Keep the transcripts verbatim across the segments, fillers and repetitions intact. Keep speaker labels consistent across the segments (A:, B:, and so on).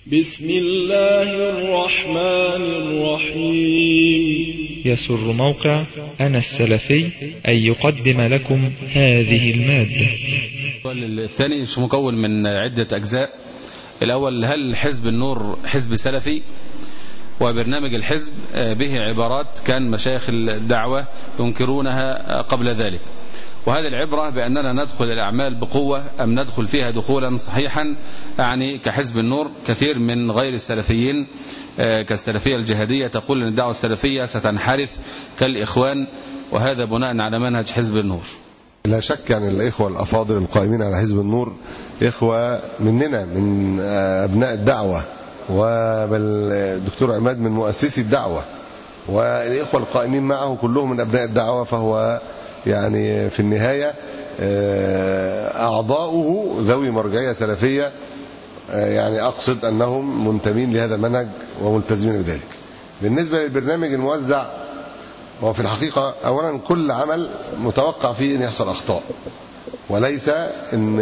A: بسم الله الرحمن الرحيم.
B: يسر موقع أنا السلفي أن يقدم لكم هذه المادة.
C: الثاني مكون من عدة أجزاء. الأول، هل حزب النور حزب سلفي؟ وبرنامج الحزب به عبارات كان مشايخ الدعوة ينكرونها قبل ذلك، وهذه العبرة بأننا ندخل الأعمال بقوة أم ندخل فيها دخولا صحيحا. يعني كحزب النور كثير من غير السلفيين كالسلفية الجهادية تقول أن الدعوة السلفية ستنحرف كالإخوان، وهذا بناء على منهج حزب النور.
D: لا شك يعني الإخوة الأفاضل القائمين على حزب النور إخوة مننا، من أبناء الدعوة، والدكتور عماد من مؤسسي الدعوة، والإخوة القائمين معه كلهم من أبناء الدعوة، فهو يعني في النهاية أعضاؤه ذوي مرجعية سلفية، يعني أقصد أنهم منتمين لهذا المنهج وملتزمين بذلك. بالنسبة للبرنامج الموزع، هو في الحقيقة أولا كل عمل متوقع فيه أن يحصل أخطاء، وليس إن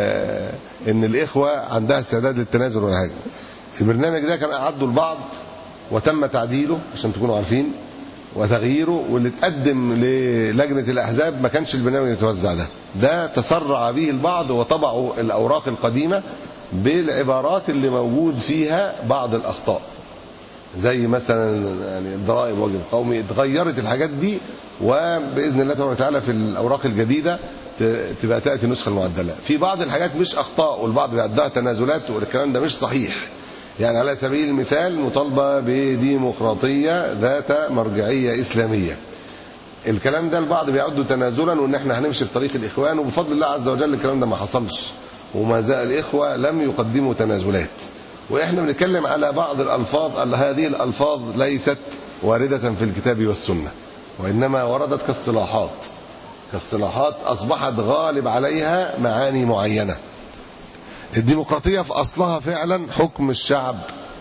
D: إن الإخوة عندها استعداد للتنازل ولا حاجة. البرنامج ده كان أعده البعض وتم تعديله عشان تكونوا عارفين وتغييره، واللي تقدم للجنة الأحزاب ما كانش البرنامج يتوزع. ده ده تسرع به البعض وطبعوا الأوراق القديمة بالعبارات اللي موجود فيها بعض الأخطاء، زي مثلا يعني الضرائب واجب قومي. اتغيرت الحاجات دي، وبإذن الله تبارك وتعالى في الأوراق الجديدة تبقى تأتي النسخة المعدلة. في بعض الحاجات مش أخطاء والبعض بيعدها تنازلات، والكلام ده مش صحيح. يعني على سبيل المثال مطالبة بديمقراطية ذات مرجعية إسلامية، الكلام ده البعض بيعده تنازلا وإن احنا هنمشي في طريق الإخوان، وبفضل الله عز وجل الكلام ده ما حصلش، وما زال الإخوة لم يقدموا تنازلات. وإحنا بنتكلم على بعض الألفاظ، هذه الألفاظ ليست واردة في الكتاب والسنة، وإنما وردت كاصطلاحات كاصطلاحات أصبحت غالب عليها معاني معينة. الديمقراطية في أصلها فعلا حكم الشعب،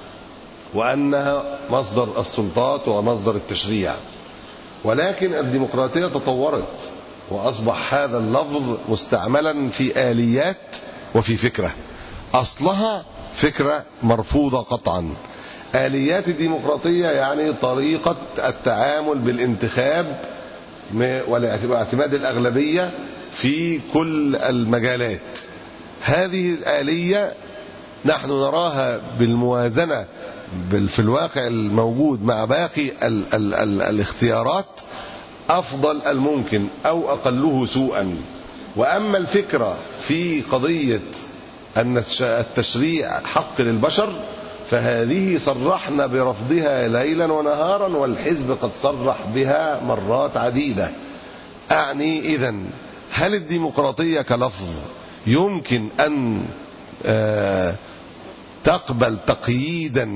D: وأنها مصدر السلطات ومصدر التشريع، ولكن الديمقراطية تطورت وأصبح هذا اللفظ مستعملا في آليات وفي فكرة. أصلها فكرة مرفوضة قطعا. آليات الديمقراطية يعني طريقة التعامل بالانتخاب واعتماد الأغلبية في كل المجالات. هذه الآلية نحن نراها بالموازنة في الواقع الموجود مع باقي ال ال ال الاختيارات أفضل الممكن أو أقله سوءا. وأما الفكرة في قضية أن التشريع حق للبشر، فهذه صرحنا برفضها ليلا ونهارا، والحزب قد صرح بها مرات عديدة. أعني إذن هل الديمقراطية كلفظ يمكن أن تقبل تقييدا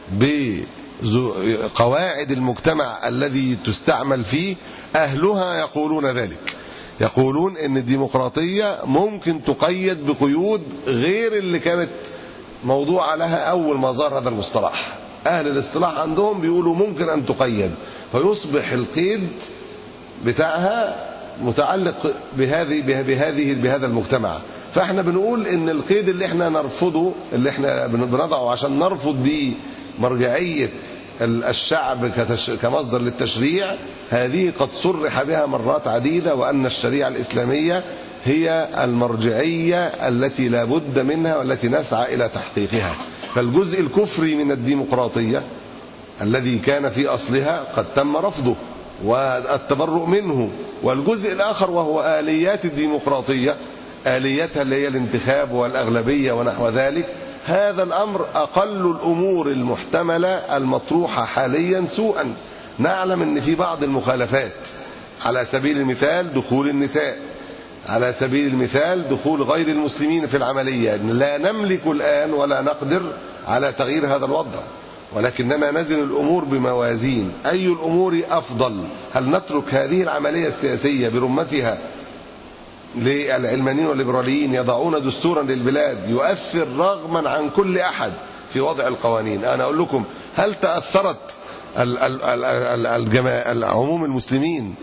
D: بقواعد المجتمع الذي تستعمل فيه؟ أهلها يقولون ذلك، يقولون ان الديمقراطية ممكن تقيد بقيود غير اللي كانت موضوع لها أول ما ظهر هذا المصطلح. أهل الاصطلاح عندهم بيقولوا ممكن أن تقيد، فيصبح القيد بتاعها متعلق بهذه بهذه بهذا المجتمع. فاحنا بنقول ان القيد اللي احنا نرفضه، اللي احنا بنضعه عشان نرفض به مرجعية الشعب كمصدر للتشريع، هذه قد صرح بها مرات عديدة، وأن الشريعة الإسلامية هي المرجعية التي لا بد منها والتي نسعى إلى تحقيقها. فالجزء الكفري من الديمقراطية الذي كان في أصلها قد تم رفضه والتبرؤ منه، والجزء الآخر وهو آليات الديمقراطية، آلياتها اللي هي الانتخاب والأغلبية ونحو ذلك، هذا الأمر أقل الأمور المحتملة المطروحة حاليا سوءا. نعلم أن في بعض المخالفات، على سبيل المثال دخول النساء، على سبيل المثال دخول غير المسلمين في العملية، لا نملك الآن ولا نقدر على تغيير هذا الوضع، ولكننا نزن الأمور بموازين. أي الأمور أفضل؟ هل نترك هذه العملية السياسية برمتها للعلمانيين والليبراليين يضعون دستورا للبلاد يؤثر رغما عن كل أحد في وضع القوانين؟ أنا أقول لكم، هل تأثرت عموم المسلمين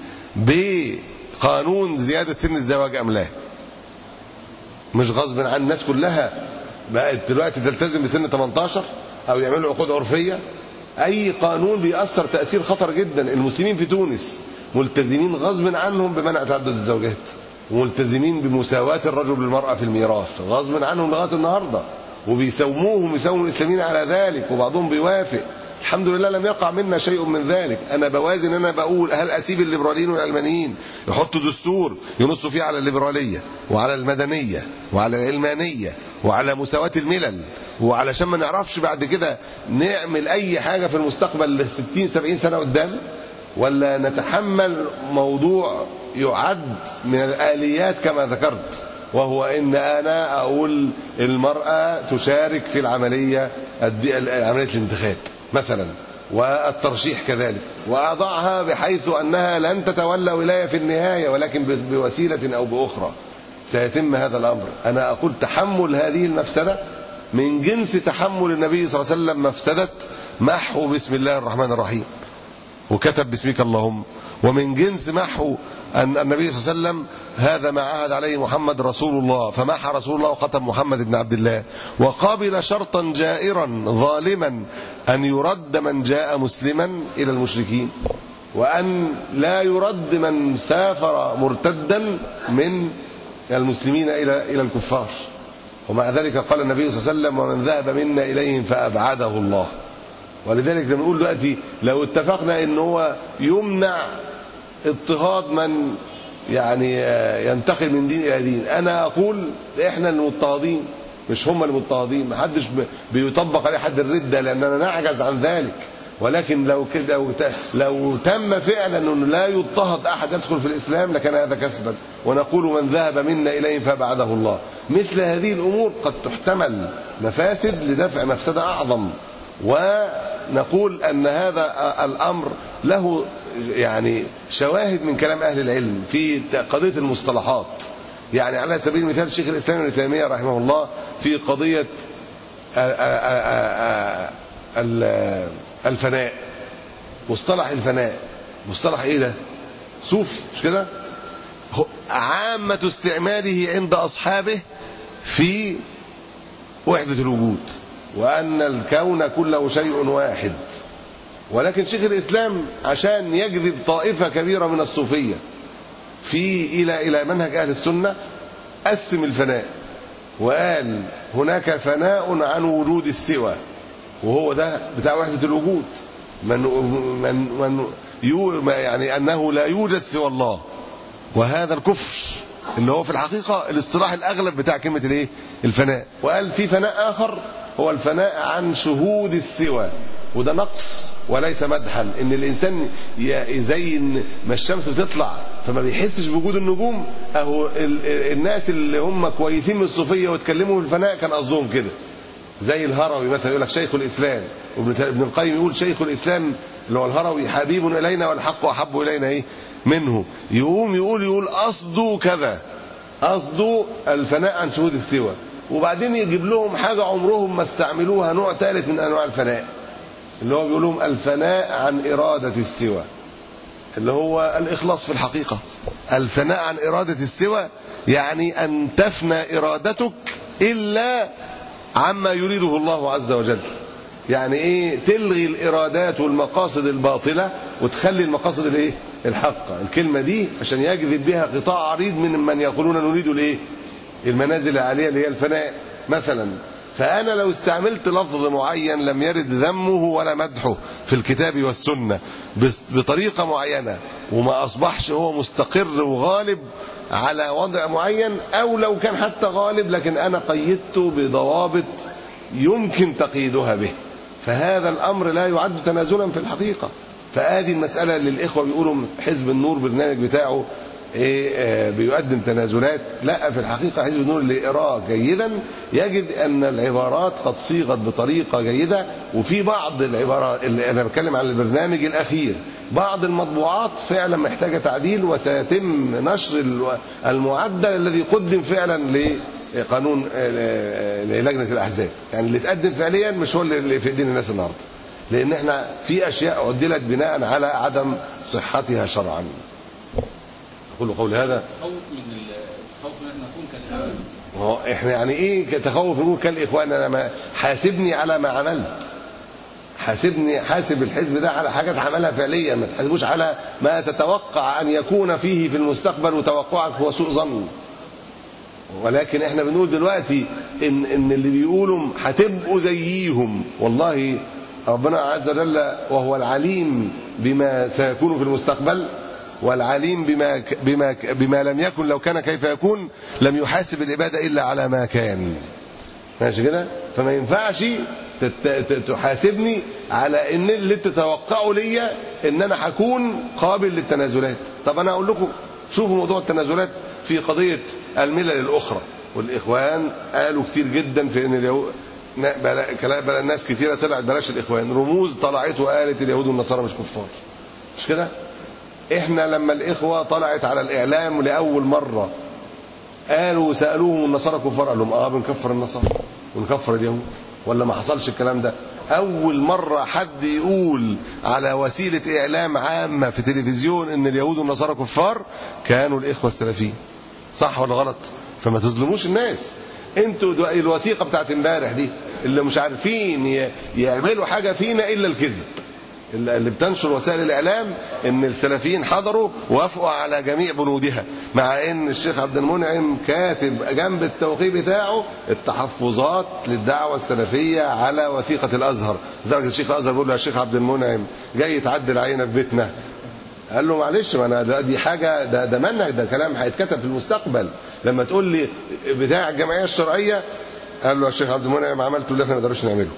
D: بقانون زيادة سن الزواج أم لا؟ مش غصب عن الناس كلها بقت دلوقتي تلتزم بسن ثمانية عشر او يعملوا عقود عرفيه. اي قانون بيأثر تأثير خطر جدا. المسلمين في تونس ملتزمين غصب عنهم بمنع تعدد الزوجات، وملتزمين بمساواة الرجل بالمرأة في الميراث غصب عنهم لغايه النهارده، وبيساوموهم ويساوموا الاسلاميين على ذلك، وبعضهم بيوافق. الحمد لله لم يقع منا شيء من ذلك. انا بوازن، انا بقول هل اسيب الليبراليين والعلمانيين يحطوا دستور ينصوا فيه على الليبراليه وعلى المدنيه وعلى العلمانيه وعلى مساواه الملل، وعلشان ما نعرفش بعد كده نعمل اي حاجه في المستقبل ل ستين سبعين سنه قدام؟ ولا نتحمل موضوع يعد من الآليات كما ذكرت، وهو ان انا اقول المراه تشارك في العمليه عمليه الانتخاب مثلا والترشيح كذلك، واضعها بحيث انها لن تتولى ولايه في النهايه ولكن بوسيله او باخرى سيتم هذا الامر. انا اقول تحمل هذه المفسده من جنس تحمل النبي صلى الله عليه وسلم مفسده محو بسم الله الرحمن الرحيم وكتب باسمك اللهم، ومن جنس محو أن النبي صلى الله عليه وسلم هذا ما عهد عليه محمد رسول الله، فمحى رسول الله وختم محمد بن عبد الله، وقابل شرطا جائرا ظالما أن يرد من جاء مسلما إلى المشركين، وأن لا يرد من سافر مرتدا من المسلمين إلى إلى الكفار. ومع ذلك قال النبي صلى الله عليه وسلم ومن ذهب منا إليهم فأبعده الله. ولذلك لما نقول دلوقتي لو اتفقنا ان هو يمنع اضطهاد من يعني ينتقل من دين الى دين، انا اقول احنا المضطهدين مش هم المضطهدين، ما حدش بيطبق عليه حد الردة لاننا نعجز عن ذلك. ولكن لو كده لو, لو تم فعلا انه لا يضطهد احد يدخل في الاسلام لكان هذا كسبا. ونقول من ذهب منا اليه فابعده الله. مثل هذه الامور قد تحتمل مفاسد لدفع مفسده اعظم، ونقول أن هذا الأمر له يعني شواهد من كلام أهل العلم في قضية المصطلحات. يعني على سبيل المثال شيخ الإسلام ابن تيمية رحمه الله في قضية الفناء، مصطلح الفناء مصطلح إيه ده؟ صوفي مش كده؟ عامة استعماله عند أصحابه في وحدة الوجود، وأن الكون كله شيء واحد. ولكن شيخ الإسلام عشان يجذب طائفة كبيرة من الصوفية في إلى إلى منهج أهل السنة قسم الفناء وقال هناك فناء عن وجود السوى، وهو ده بتاع وحدة الوجود، من من من يو يعني أنه لا يوجد سوى الله، وهذا الكفر اللي هو في الحقيقة الاصطلاح الأغلب بتاع كلمة الايه الفناء. وقال في فناء آخر هو الفناء عن شهود السوى، وده نقص وليس مدحا. ان الانسان زي ما الشمس بتطلع فما بيحسش بوجود النجوم، اهو الناس اللي هم كويسين من الصوفيه واتكلموا في الفناء كان قصدهم كده. زي الهروي مثلا يقول لك شيخ الاسلام، وابن القيم يقول شيخ الاسلام اللي هو الهروي حبيب الينا والحق احب الينا ايه منه. يقوم يقول يقول قصده كذا، قصده الفناء عن شهود السوى، وبعدين يجيب لهم حاجة عمرهم ما استعملوها، نوع ثالث من أنواع الفناء اللي هو بيقول لهم الفناء عن إرادة السوى، اللي هو الإخلاص في الحقيقة. الفناء عن إرادة السوى يعني أن تفنى إرادتك إلا عما يريده الله عز وجل. يعني إيه؟ تلغي الإرادات والمقاصد الباطلة وتخلي المقاصد الإيه؟ الحقة. الكلمة دي عشان يجذب بها قطاع عريض من من يقولون نريد الإيه؟ المنازل العالية اللي هي الفناء مثلا. فأنا لو استعملت لفظ معين لم يرد ذمه ولا مدحه في الكتاب والسنة بطريقة معينة، وما أصبحش هو مستقر وغالب على وضع معين، أو لو كان حتى غالب لكن أنا قيدته بضوابط يمكن تقييدها به، فهذا الأمر لا يعد تنازلا في الحقيقة. فآدي المسألة للإخوة بيقولوا حزب النور برنامج بتاعه إيه بيقدم تنازلات. لا، في الحقيقة حزب النور اللي يقراه جيدا يجد أن العبارات قد صيغت بطريقة جيدة، وفي بعض العبارات اللي أنا بتكلم عن البرنامج الأخير بعض المطبوعات فعلا محتاجة تعديل، وسيتم نشر المعدل الذي قدم فعلا لقانون للجنة الأحزاب. يعني اللي تقدم فعليا مش هو اللي في ايدين الناس النهارده، لأن احنا في أشياء عدلت بناء على عدم صحتها شرعا. أقول قول هذا
C: خوف من الخوف من أن نكون كالإخوان
D: احنا يعني ايه تخوف نقول كالاخوان؟ انا ما حاسبني على ما عملت، حاسبني حاسب الحزب ده على حاجات عملها فعليا، ما تحاسبوش على ما تتوقع ان يكون فيه في المستقبل وتوقعك هو سوء ظن. ولكن احنا بنقول دلوقتي ان ان اللي بيقولوا هتبقوا زيهم، والله ربنا عز وجل وهو العليم بما سيكون في المستقبل والعليم بما بما بما لم يكن لو كان كيف يكون، لم يحاسب العبادة الا على ما كان. ماشي كده؟ فما ينفعش تحاسبني على ان اللي تتوقعوا ليا ان انا هكون قابل للتنازلات. طب انا اقول لكم شوفوا موضوع التنازلات في قضيه الملل الاخرى، والاخوان قالوا كتير جدا في ان اليهود بلا الناس كتيره طلعت بلاش الاخوان، رموز طلعت وقالت اليهود والنصارى مش كفار، مش كده؟ احنا لما الاخوه طلعت على الاعلام لاول مره قالوا سالوهم النصارى كفار، قال لهم اه بنكفر النصارى ونكفر اليهود، ولا ما حصلش الكلام ده؟ اول مره حد يقول على وسيله اعلام عامه في تلفزيون ان اليهود والنصارى كفار كانوا الاخوه السلفيين. صح ولا غلط؟ فما تظلموش الناس. انتوا الوثيقه بتاعت امبارح دي اللي مش عارفين يعملوا حاجه فينا الا الكذب، اللي بتنشر وسائل الاعلام ان السلفيين حضروا ووافقوا على جميع بنودها، مع ان الشيخ عبد المنعم كاتب جنب التوقيع بتاعه التحفظات للدعوه السلفيه على وثيقه الازهر، لدرجه الشيخ الازهر بيقول له يا شيخ عبد المنعم جاي تعدل علينا في بيتنا. قال له معلش، ما انا دي حاجه، ده ده منهج، ده كلام هيتكتب في المستقبل. لما تقول لي بتاع الجمعيه الشرعيه، قال له يا شيخ عبد المنعم عملته اللي احنا ما نقدرش نعمله.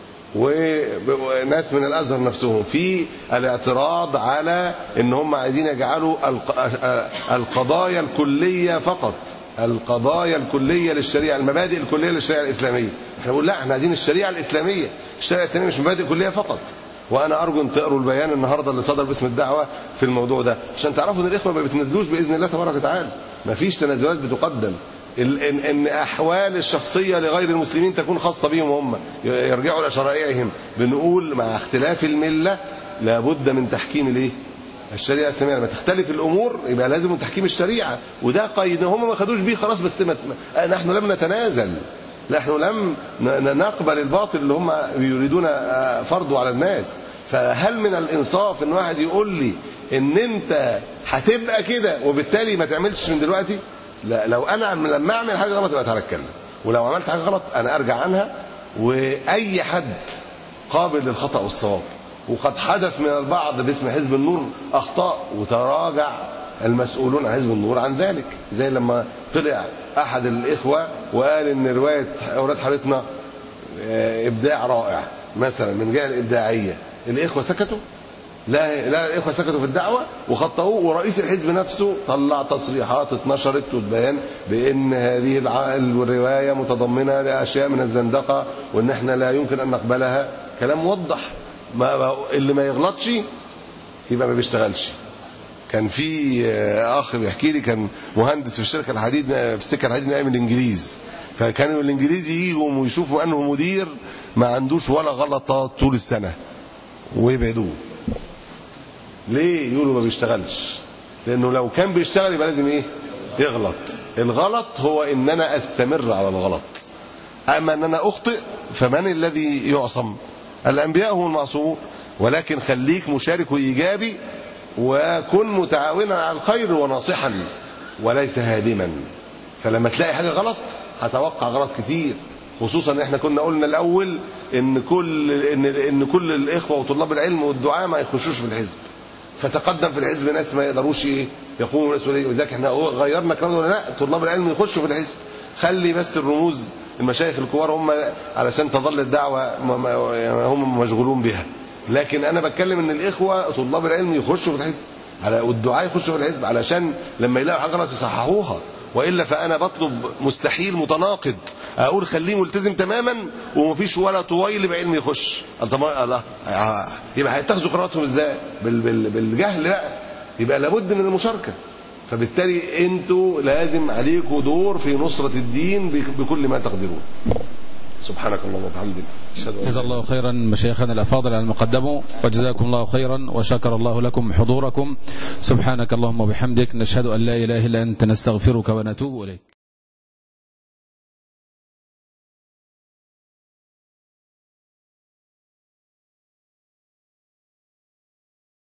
D: وناس من الازهر نفسهم في الاعتراض على ان هم عايزين يجعلوا القضايا الكليه فقط، القضايا الكليه للشريعه، المبادئ الكليه للشريعه الاسلاميه. احنا بنقول لا، احنا عايزين الشريعه الاسلاميه، الشريعه الاسلاميه مش مبادئ كليه فقط. وانا ارجو ان تقروا البيان النهارده اللي صدر باسم الدعوه في الموضوع ده، عشان تعرفوا ان الاخوه ما بيتنازلوش باذن الله تبارك وتعالى، ما فيش تنازلات بتقدم. ان ان احوال الشخصيه لغير المسلمين تكون خاصه بهم هم، يرجعوا لشرائعهم. بنقول مع اختلاف المله لابد من تحكيم الايه؟ الشريعه الاسلاميه. لما تختلف الامور يبقى لازم من تحكيم الشريعه، وده قيد هم ما خدوش بيه خلاص. بس ما نحن لم نتنازل، نحن لم نقبل الباطل اللي هم يريدون فرضه على الناس. فهل من الانصاف ان واحد يقول لي ان انت هتبقى كده وبالتالي ما تعملش من دلوقتي؟ لا، لو انا لما اعمل حاجه غلط يبقى تعالى اتكلم، ولو عملت حاجه غلط انا ارجع عنها. واي حد قابل للخطا والصواب، وقد حدث من البعض باسم حزب النور اخطاء وتراجع المسؤولون عن حزب النور عن ذلك، زي لما طلع احد الاخوه وقال ان روايه اولاد حارتنا ابداع رائع مثلا من جهه الابداعيه، الاخوه سكتوا؟ لا لا، الاخوه سكتوا في الدعوه وخطئوه، ورئيس الحزب نفسه طلع تصريحات اتنشرت وتبين بان هذه الروايه متضمنه لاشياء من الزندقه وان احنا لا يمكن ان نقبلها. كلام موضح. ما اللي ما يغلطش يبقى ما بيشتغلش. كان في اخ بيحكي لي، كان مهندس في الشركه الحديد في السكه الحديد من ايام الانجليز، فكانوا الانجليز يجوا ويشوفوا انه مدير ما عندوش ولا غلطات طول السنه ويبعدوه. ليه؟ يقولوا ما بيشتغلش، لانه لو كان بيشتغل يبقى لازم ايه؟ يغلط. الغلط هو ان انا استمر على الغلط، اما ان انا اخطئ فمن الذي يعصم؟ الانبياء هم المعصومون. ولكن خليك مشارك وايجابي، وكن متعاونا على الخير وناصحا وليس هادما. فلما تلاقي حاجه غلط هتوقع غلط كتير، خصوصا ان احنا كنا قلنا الاول ان كل ان ان كل الاخوه وطلاب العلم والدعاء ما يخشوش في الحزب، فتقدم في الحزب ناس ما يقدروش ايه يقوموا بالمسؤوليه، ولذلك احنا غيرنا الكلام ده، لا طلاب العلم يخشوا في الحزب، خلي بس الرموز المشايخ الكبار هم علشان تظل الدعوه هم مشغولون بها. لكن انا بتكلم ان الاخوه طلاب العلم يخشوا في الحزب والدعاء يخشوا في الحزب علشان لما يلاقوا حاجه غلط يصححوها. والا فانا بطلب مستحيل متناقض اقول خليه ملتزم تماما ومفيش ولا طويل بعلم يخش. الله، يبقى هيتخذوا قراراتهم ازاي؟ بالجهل بقى. يبقى لابد من المشاركه. فبالتالي انتوا لازم عليكم دور في نصره الدين بكل ما تقدرون. سبحانك اللهم وبحمدك،
C: جزا الله خيرا مشايخنا الافاضل على المقدمه، وجزاكم الله خيرا وشكر الله لكم حضوركم. سبحانك اللهم وبحمدك، نشهد ان لا اله الا انت، نستغفرك ونتوب اليك.